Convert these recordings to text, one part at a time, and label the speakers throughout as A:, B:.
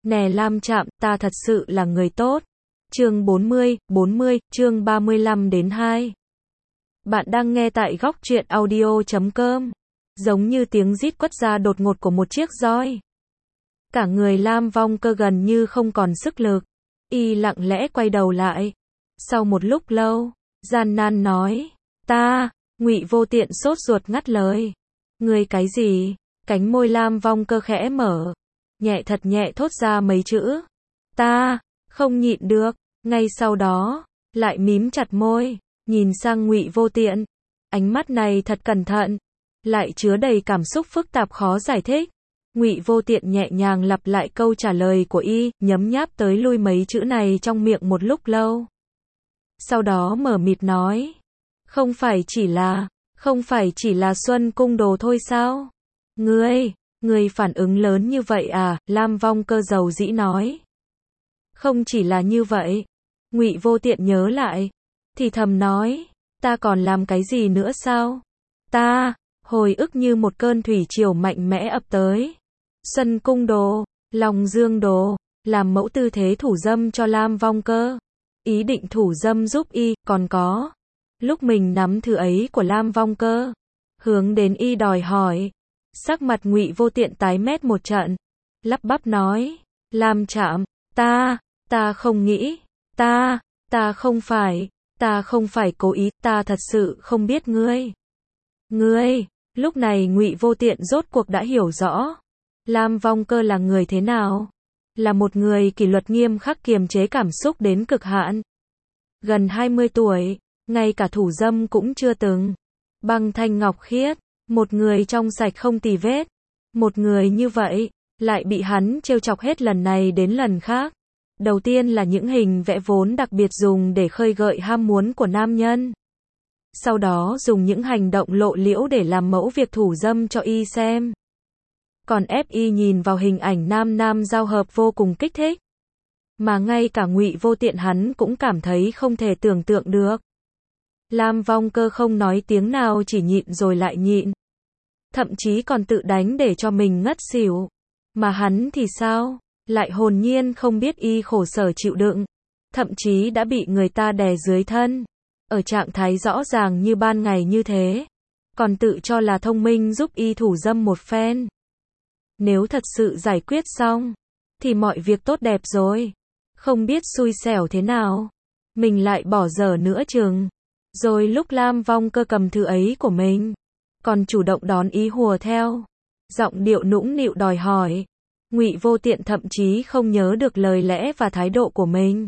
A: Nè Lam Trạm, ta thật sự là người tốt. Chương 40, chương 35 đến 2. Bạn đang nghe tại góc truyện audio.com. Giống như tiếng rít quất ra đột ngột của một chiếc roi. Cả người Lam Vong Cơ gần như không còn sức lực. Y lặng lẽ quay đầu lại. Sau một lúc lâu, gian nan nói, Ngụy Vô Tiện sốt ruột ngắt lời. Ngươi cái gì? Cánh môi Lam Vong Cơ khẽ mở. Nhẹ thật nhẹ thốt ra mấy chữ. Ta, không nhịn được. Ngay sau đó, lại mím chặt môi, nhìn sang Ngụy Vô Tiện. Ánh mắt này thật cẩn thận, lại chứa đầy cảm xúc phức tạp khó giải thích. Ngụy Vô Tiện nhẹ nhàng lặp lại câu trả lời của y, nhấm nháp tới lui mấy chữ này trong miệng một lúc lâu. Sau đó mở mịt nói, không phải chỉ là Xuân Cung đồ thôi sao? Ngươi phản ứng lớn như vậy à? Lam Vong Cơ dầu dĩ nói. Không chỉ là như vậy. Ngụy Vô Tiện nhớ lại, thì thầm nói, ta còn làm cái gì nữa sao? Hồi ức như một cơn thủy triều mạnh mẽ ập tới. Xuân Cung đồ, Long Dương đồ, làm mẫu tư thế thủ dâm cho Lam Vong Cơ. Ý định thủ dâm giúp y, còn có. Lúc mình nắm thứ ấy của Lam Vong Cơ, hướng đến y đòi hỏi. Sắc mặt Ngụy Vô Tiện tái mét một trận, lắp bắp nói, Lam Trạm, ta không nghĩ, ta không phải cố ý, ta thật sự không biết ngươi. Lúc này Ngụy Vô Tiện rốt cuộc đã hiểu rõ, Lam Vong Cơ là người thế nào. Là một người kỷ luật nghiêm khắc kiềm chế cảm xúc đến cực hạn. Gần 20 tuổi, ngay cả thủ dâm cũng chưa từng. Băng thanh ngọc khiết, một người trong sạch không tì vết. Một người như vậy, lại bị hắn trêu chọc hết lần này đến lần khác. Đầu tiên là những hình vẽ vốn đặc biệt dùng để khơi gợi ham muốn của nam nhân. Sau đó dùng những hành động lộ liễu để làm mẫu việc thủ dâm cho y xem. Còn ép y nhìn vào hình ảnh nam giao hợp vô cùng kích thích. Mà ngay cả Ngụy Vô Tiện hắn cũng cảm thấy không thể tưởng tượng được. Lam Vong Cơ không nói tiếng nào, chỉ nhịn rồi lại nhịn. Thậm chí còn tự đánh để cho mình ngất xỉu. Mà hắn thì sao? Lại hồn nhiên không biết y khổ sở chịu đựng. Thậm chí đã bị người ta đè dưới thân. Ở trạng thái rõ ràng như ban ngày như thế. Còn tự cho là thông minh giúp y thủ dâm một phen. Nếu thật sự giải quyết xong, thì mọi việc tốt đẹp rồi. Không biết xui xẻo thế nào, mình lại bỏ dở nữa chừng. Rồi lúc Lam Vong Cơ cầm thứ ấy của mình, còn chủ động đón ý hùa theo. Giọng điệu nũng nịu đòi hỏi. Ngụy Vô Tiện thậm chí không nhớ được lời lẽ và thái độ của mình.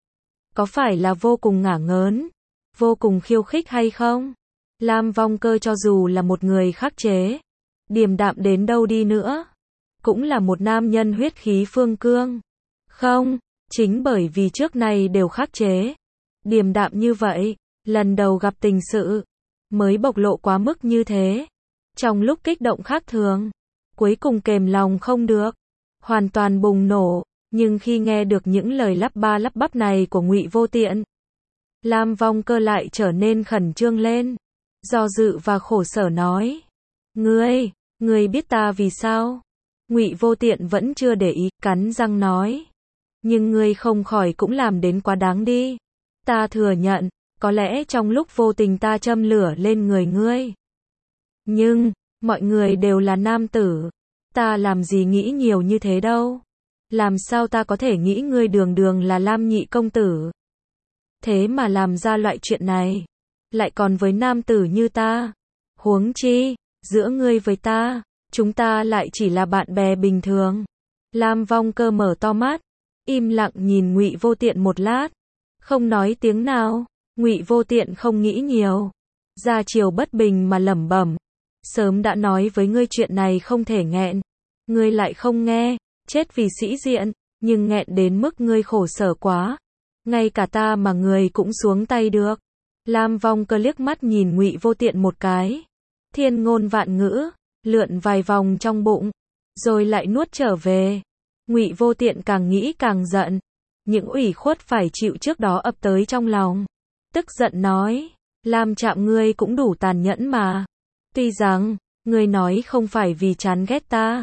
A: Có phải là vô cùng ngả ngớn, vô cùng khiêu khích hay không? Lam Vong Cơ cho dù là một người khắc chế, điềm đạm đến đâu đi nữa, cũng là một nam nhân huyết khí phương cương. Không, chính bởi vì trước này đều khắc chế, điềm đạm như vậy, lần đầu gặp tình sự, mới bộc lộ quá mức như thế. Trong lúc kích động khác thường, cuối cùng kềm lòng không được, hoàn toàn bùng nổ. Nhưng khi nghe được những lời lắp ba lắp bắp này của Ngụy Vô Tiện, Lam Vong Cơ lại trở nên khẩn trương lên, do dự và khổ sở nói, Ngươi biết ta vì sao? Ngụy Vô Tiện vẫn chưa để ý, cắn răng nói, nhưng ngươi không khỏi cũng làm đến quá đáng đi. Ta thừa nhận, có lẽ trong lúc vô tình ta châm lửa lên người ngươi. Nhưng, mọi người đều là nam tử. Ta làm gì nghĩ nhiều như thế đâu. Làm sao ta có thể nghĩ ngươi đường đường là Lam nhị công tử. Thế mà làm ra loại chuyện này. Lại còn với nam tử như ta. Huống chi, giữa ngươi với ta, chúng ta lại chỉ là bạn bè bình thường. Lam Vong Cơ mở to mắt, im lặng nhìn Ngụy Vô Tiện một lát, không nói tiếng nào. Ngụy Vô Tiện không nghĩ nhiều, ra chiều bất bình mà lẩm bẩm, sớm đã nói với ngươi chuyện này không thể nghẹn, ngươi lại không nghe, chết vì sĩ diện, nhưng nghẹn đến mức ngươi khổ sở quá, ngay cả ta mà ngươi cũng xuống tay được. Lam Vong Cơ liếc mắt nhìn Ngụy Vô Tiện một cái, thiên ngôn vạn ngữ, lượn vài vòng trong bụng, rồi lại nuốt trở về. Ngụy Vô Tiện càng nghĩ càng giận, những ủy khuất phải chịu trước đó ập tới trong lòng. Tức giận nói, Lam Trạm ngươi cũng đủ tàn nhẫn mà. Tuy rằng, ngươi nói không phải vì chán ghét ta,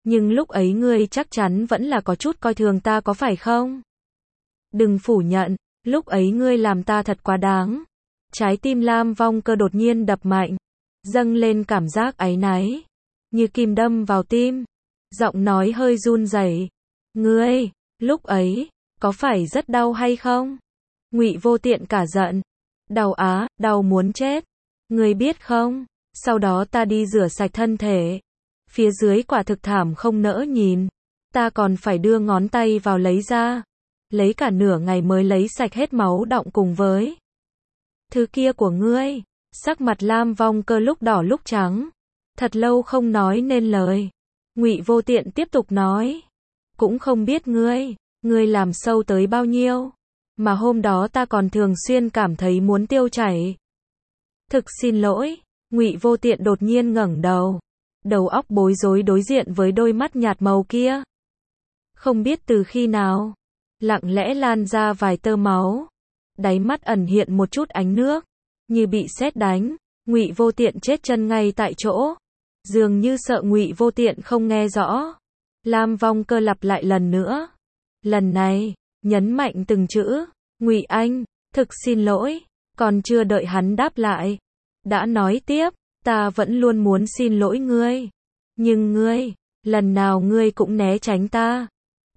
A: Nhưng lúc ấy ngươi chắc chắn vẫn là có chút coi thường ta có phải không? Đừng phủ nhận, lúc ấy ngươi làm ta thật quá đáng. Trái tim Lam Vong Cơ đột nhiên đập mạnh, dâng lên cảm giác áy náy, như kim đâm vào tim. Giọng nói hơi run rẩy. Ngươi, lúc ấy, có phải rất đau hay không? Ngụy Vô Tiện cả giận. Đau á, đau muốn chết. Ngươi biết không, sau đó ta đi rửa sạch thân thể. Phía dưới quả thực thảm không nỡ nhìn. Ta còn phải đưa ngón tay vào lấy ra. Lấy cả nửa ngày mới lấy sạch hết máu đọng cùng với thứ kia của ngươi. Sắc mặt Lam Vong Cơ lúc đỏ lúc trắng. Thật lâu không nói nên lời. Ngụy Vô Tiện tiếp tục nói. Cũng không biết ngươi làm sâu tới bao nhiêu. Mà hôm đó ta còn thường xuyên cảm thấy muốn tiêu chảy. Thực xin lỗi. Ngụy Vô Tiện đột nhiên ngẩng đầu. Đầu óc bối rối đối diện với đôi mắt nhạt màu kia. Không biết từ khi nào, lặng lẽ lan ra vài tơ máu. Đáy mắt ẩn hiện một chút ánh nước, như bị sét đánh. Ngụy Vô Tiện chết chân ngay tại chỗ. Dường như sợ Ngụy Vô Tiện không nghe rõ. Lam Vong Cơ lặp lại lần nữa. Lần này, nhấn mạnh từng chữ. Ngụy Anh, thực xin lỗi. Còn chưa đợi hắn đáp lại, đã nói tiếp. Ta vẫn luôn muốn xin lỗi ngươi. Nhưng ngươi, lần nào ngươi cũng né tránh ta.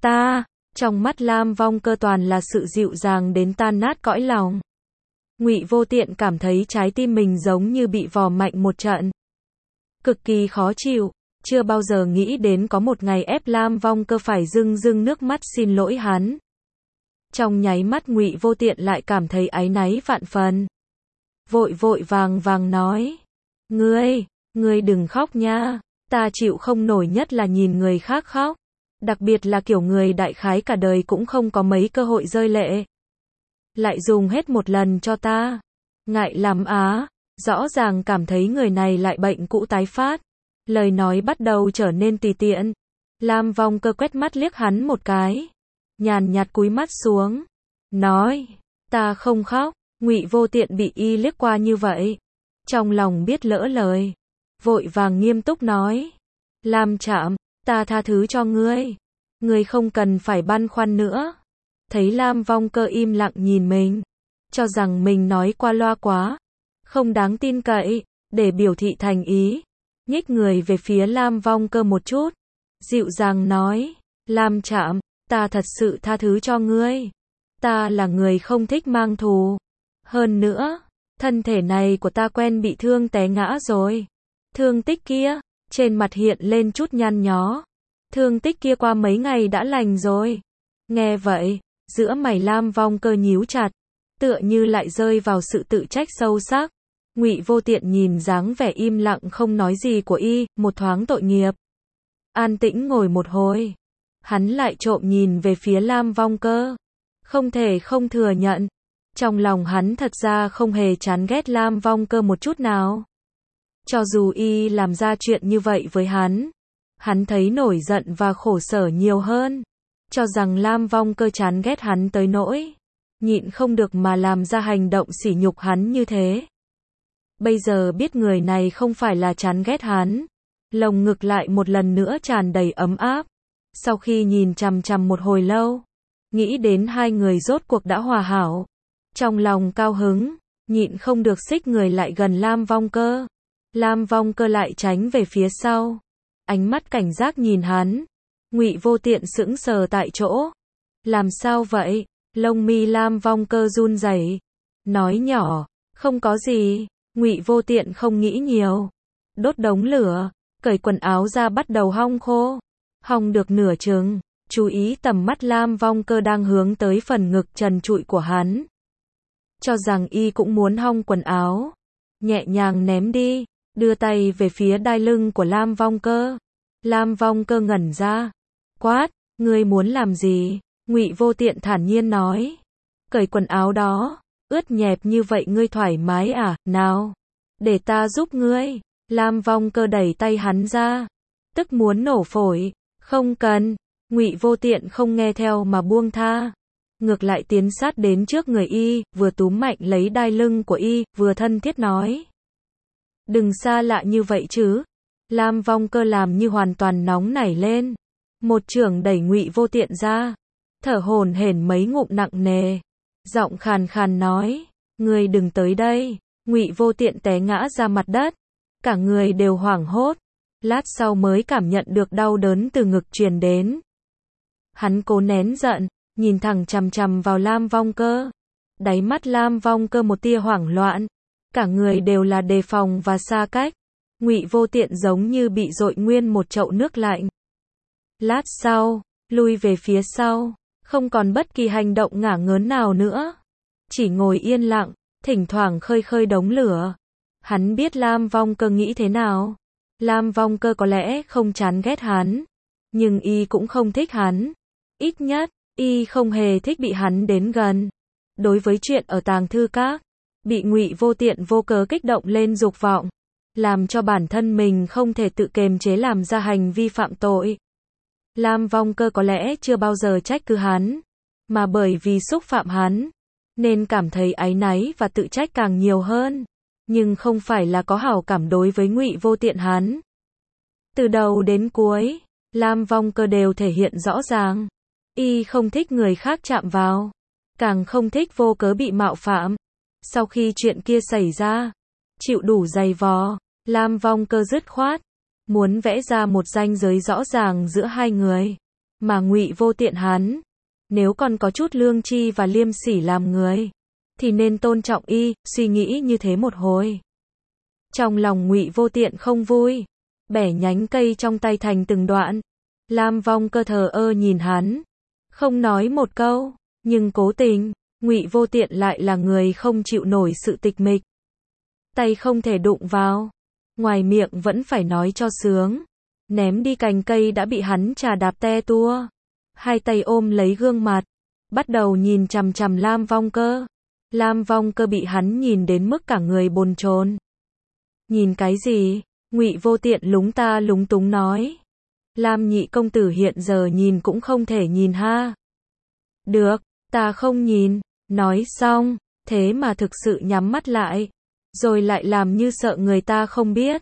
A: Trong mắt Lam Vong Cơ toàn là sự dịu dàng đến tan nát cõi lòng. Ngụy Vô Tiện cảm thấy trái tim mình giống như bị vò mạnh một trận. Cực kỳ khó chịu, chưa bao giờ nghĩ đến có một ngày ép Lam Vong Cơ phải rưng rưng nước mắt xin lỗi hắn. Trong nháy mắt Ngụy Vô Tiện lại cảm thấy áy náy vạn phần. Vội vàng nói. Ngươi đừng khóc nha. Ta chịu không nổi nhất là nhìn người khác khóc. Đặc biệt là kiểu người đại khái cả đời cũng không có mấy cơ hội rơi lệ. Lại dùng hết một lần cho ta. Ngại lắm á. Rõ ràng cảm thấy người này lại bệnh cũ tái phát. Lời nói bắt đầu trở nên tùy tiện. Lam Vong Cơ quét mắt liếc hắn một cái. Nhàn nhạt cúi mắt xuống. Nói. Ta không khóc. Ngụy Vô Tiện bị y liếc qua như vậy. Trong lòng biết lỡ lời. Vội vàng nghiêm túc nói. Lam Trạm, ta tha thứ cho ngươi. Ngươi không cần phải băn khoăn nữa. Thấy Lam Vong Cơ im lặng nhìn mình. Cho rằng mình nói qua loa quá. Không đáng tin cậy. Để biểu thị thành ý. Nhích người về phía Lam Vong Cơ một chút. Dịu dàng nói. Lam Trạm, ta thật sự tha thứ cho ngươi. Ta là người không thích mang thù. Hơn nữa, thân thể này của ta quen bị thương té ngã rồi. Thương tích kia, trên mặt hiện lên chút nhăn nhó. Thương tích kia qua mấy ngày đã lành rồi. Nghe vậy, giữa mày Lam Vong Cơ nhíu chặt, tựa như lại rơi vào sự tự trách sâu sắc. Ngụy Vô Tiện nhìn dáng vẻ im lặng không nói gì của y, một thoáng tội nghiệp. An tĩnh ngồi một hồi, hắn lại trộm nhìn về phía Lam Vong Cơ. Không thể không thừa nhận, trong lòng hắn thật ra không hề chán ghét Lam Vong Cơ một chút nào. Cho dù y làm ra chuyện như vậy với hắn thấy nổi giận và khổ sở nhiều hơn. Cho rằng Lam Vong Cơ chán ghét hắn tới nỗi nhịn không được mà làm ra hành động sỉ nhục hắn như thế. Bây giờ biết người này không phải là chán ghét hắn, lồng ngực lại một lần nữa tràn đầy ấm áp. Sau khi nhìn chằm chằm một hồi lâu, nghĩ đến hai người rốt cuộc đã hòa hảo, trong lòng cao hứng, nhịn không được xích người lại gần Lam Vong Cơ. Lam Vong Cơ lại tránh về phía sau, ánh mắt cảnh giác nhìn hắn. Ngụy Vô Tiện sững sờ tại chỗ. Làm sao vậy? Lông mi Lam Vong Cơ run rẩy, nói nhỏ, không có gì. Ngụy Vô Tiện không nghĩ nhiều, đốt đống lửa, cởi quần áo ra bắt đầu hong khô. Hong được nửa chừng, chú ý tầm mắt Lam Vong Cơ đang hướng tới phần ngực trần trụi của hắn. Cho rằng y cũng muốn hong quần áo, nhẹ nhàng ném đi, đưa tay về phía đai lưng của Lam Vong Cơ. Lam Vong Cơ ngẩn ra, quát, ngươi muốn làm gì? Ngụy Vô Tiện thản nhiên nói, cởi quần áo đó, ướt nhẹp như vậy ngươi thoải mái à? Nào, để ta giúp ngươi. Lam Vong Cơ đẩy tay hắn ra, tức muốn nổ phổi. Không cần. Ngụy Vô Tiện không nghe theo mà buông tha, ngược lại tiến sát đến trước người y, vừa túm mạnh lấy đai lưng của y, vừa thân thiết nói, đừng xa lạ như vậy chứ. Lam Vong Cơ làm như hoàn toàn nóng nảy lên, một chưởng đẩy Ngụy Vô Tiện ra, thở hổn hển mấy ngụm nặng nề, giọng khàn khàn nói, ngươi đừng tới đây. Ngụy Vô Tiện té ngã ra mặt đất, cả người đều hoảng hốt, lát sau mới cảm nhận được đau đớn từ ngực truyền đến. Hắn cố nén giận, nhìn thẳng chằm chằm vào Lam Vong Cơ. Đáy mắt Lam Vong Cơ một tia hoảng loạn, cả người đều là đề phòng và xa cách. Ngụy Vô Tiện giống như bị dội nguyên một chậu nước lạnh. Lát sau, lui về phía sau, không còn bất kỳ hành động ngả ngớn nào nữa, chỉ ngồi yên lặng, thỉnh thoảng khơi khơi đống lửa. Hắn biết Lam Vong Cơ nghĩ thế nào. Lam Vong Cơ có lẽ không chán ghét hắn, nhưng y cũng không thích hắn. Ít nhất, y không hề thích bị hắn đến gần. Đối với chuyện ở tàng thư các, bị Ngụy Vô Tiện vô cớ kích động lên dục vọng, làm cho bản thân mình không thể tự kiềm chế làm ra hành vi phạm tội. Lam Vong Cơ có lẽ chưa bao giờ trách cứ hắn, mà bởi vì xúc phạm hắn, nên cảm thấy áy náy và tự trách càng nhiều hơn, nhưng không phải là có hảo cảm đối với Ngụy Vô Tiện hắn. Từ đầu đến cuối, Lam Vong Cơ đều thể hiện rõ ràng, y không thích người khác chạm vào, càng không thích vô cớ bị mạo phạm. Sau khi chuyện kia xảy ra, chịu đủ dày vò, Lam Vong Cơ dứt khoát muốn vẽ ra một ranh giới rõ ràng giữa hai người, mà Ngụy Vô Tiện hắn, nếu còn có chút lương tri và liêm sỉ làm người, thì nên tôn trọng y. Suy nghĩ như thế một hồi, trong lòng Ngụy Vô Tiện không vui, bẻ nhánh cây trong tay thành từng đoạn. Lam Vong Cơ thờ ơ nhìn hắn, không nói một câu, nhưng cố tình, Ngụy Vô Tiện lại là người không chịu nổi sự tịch mịch. Tay không thể đụng vào, ngoài miệng vẫn phải nói cho sướng. Ném đi cành cây đã bị hắn chà đạp te tua. Hai tay ôm lấy gương mặt, bắt đầu nhìn chằm chằm Lam Vong Cơ. Lam Vong Cơ bị hắn nhìn đến mức cả người bồn chồn. Nhìn cái gì? Ngụy Vô Tiện lúng ta lúng túng nói. Lam nhị công tử hiện giờ nhìn cũng không thể nhìn ha. Được, ta không nhìn. Nói xong, thế mà thực sự nhắm mắt lại, rồi lại làm như sợ người ta không biết.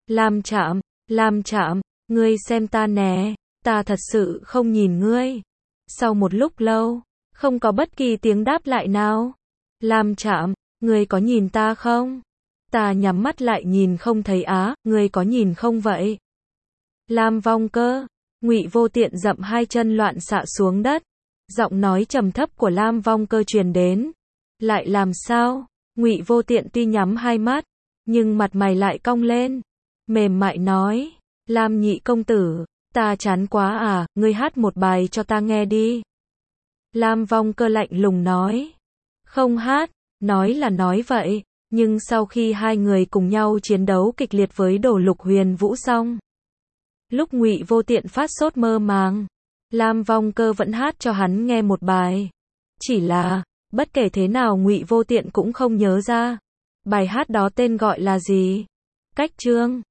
A: Lam Trạm, ngươi xem ta nè, ta thật sự không nhìn ngươi. Sau một lúc lâu, không có bất kỳ tiếng đáp lại nào. Lam Trạm, ngươi có nhìn ta không? Ta nhắm mắt lại nhìn không thấy á, ngươi có nhìn không vậy? Lam Vong Cơ, Ngụy Vô Tiện dậm hai chân loạn xạ xuống đất. Giọng nói trầm thấp của Lam Vong Cơ truyền đến. Lại làm sao? Ngụy Vô Tiện tuy nhắm hai mắt, nhưng mặt mày lại cong lên, mềm mại nói, Lam nhị công tử, ta chán quá à, ngươi hát một bài cho ta nghe đi. Lam Vong Cơ lạnh lùng nói, không hát. Nói là nói vậy, nhưng sau khi hai người cùng nhau chiến đấu kịch liệt với Đổ Lục Huyền Vũ xong, lúc Ngụy Vô Tiện phát sốt mơ màng, Lam Vong Cơ vẫn hát cho hắn nghe một bài. Chỉ là, bất kể thế nào Ngụy Vô Tiện cũng không nhớ ra bài hát đó tên gọi là gì. Cách chương